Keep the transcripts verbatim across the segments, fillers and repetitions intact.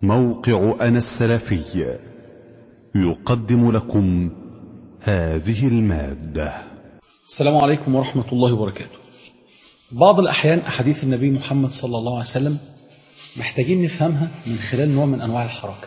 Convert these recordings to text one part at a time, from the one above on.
موقع أنا السلفي يقدم لكم هذه المادة. السلام عليكم ورحمة الله وبركاته. بعض الأحيان أحاديث النبي محمد صلى الله عليه وسلم محتاجين نفهمها من خلال نوع من أنواع الحركة،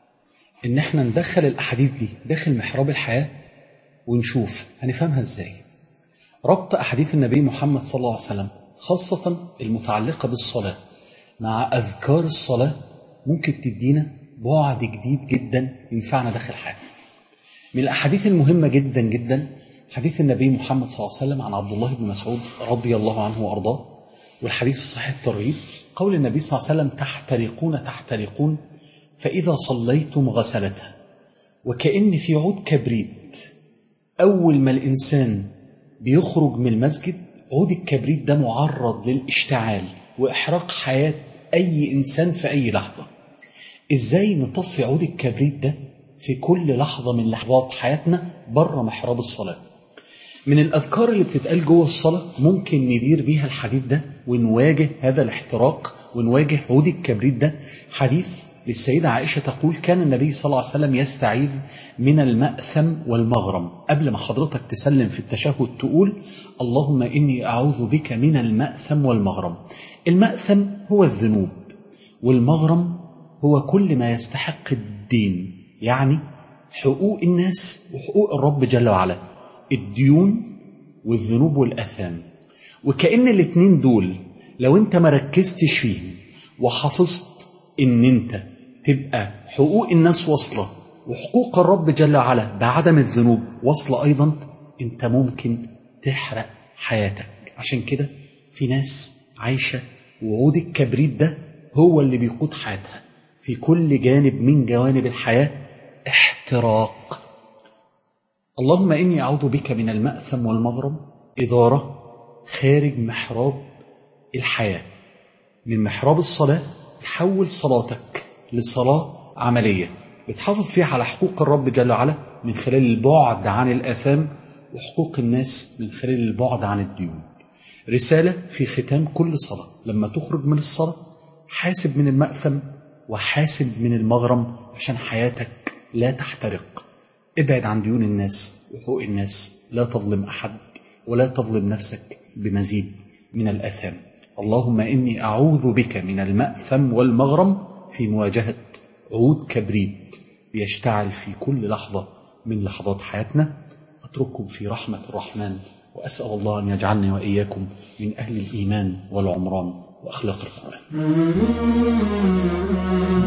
إن احنا ندخل الأحاديث دي داخل محراب الحياة ونشوف هنفهمها إزاي. ربط أحاديث النبي محمد صلى الله عليه وسلم خاصة المتعلقة بالصلاة مع أذكار الصلاة ممكن تدينا بعد جديد جدا ينفعنا داخل الحياة. من الأحاديث المهمة جدا جدا حديث النبي محمد صلى الله عليه وسلم عن عبد الله بن مسعود رضي الله عنه وأرضاه، والحديث في صحيح الترغيب، قول النبي صلى الله عليه وسلم: تحترقون تحترقون فإذا صليتم غسلتها. وكأن في عود كبريت أول ما الإنسان بيخرج من المسجد عود الكبريت ده معرض للاشتعال وإحراق حياة أي إنسان في أي لحظة. إزاي نطفي عود الكبريت ده في كل لحظة من لحظات حياتنا بره محراب الصلاة؟ من الأذكار اللي بتتقال جوه الصلاة ممكن ندير بيها الحديث ده ونواجه هذا الاحتراق ونواجه عود الكبريت ده. حديث للسيدة عائشة تقول: كان النبي صلى الله عليه وسلم يستعيذ من المأثم والمغرم. قبل ما حضرتك تسلم في التشهد تقول: اللهم إني أعوذ بك من المأثم والمغرم. المأثم هو الذنوب، والمغرم هو كل ما يستحق الدين، يعني حقوق الناس وحقوق الرب جل وعلا، الديون والذنوب والآثام. وكأن الاتنين دول لو انت ما ركزتش فيهم وحافظت ان انت تبقى حقوق الناس واصلة وحقوق الرب جل وعلا بعدم الذنوب واصلة ايضا، انت ممكن تحرق حياتك. عشان كده في ناس عايشة وعود الكبريت ده هو اللي بيقود حياتها في كل جانب من جوانب الحياة، احتراق. اللهم إني أعوذ بك من المأثم والمغرم. إدارة خارج محراب الحياة، من محراب الصلاة تحول صلاتك لصلاة عملية بتحافظ فيها على حقوق الرب جل وعلا من خلال البعد عن الآثام، وحقوق الناس من خلال البعد عن الديون. رسالة في ختام كل صلاة: لما تخرج من الصلاة حاسب من المأثم وحاسب من المغرم عشان حياتك لا تحترق. ابعد عن ديون الناس وحقوق الناس، لا تظلم أحد ولا تظلم نفسك بمزيد من الآثام. اللهم إني أعوذ بك من المأثم والمغرم في مواجهة عود كبريت بيشتعل في كل لحظة من لحظات حياتنا. أترككم في رحمة الرحمن، وأسأل الله أن يجعلني وإياكم من أهل الإيمان والعمران وأخلاق القرآن.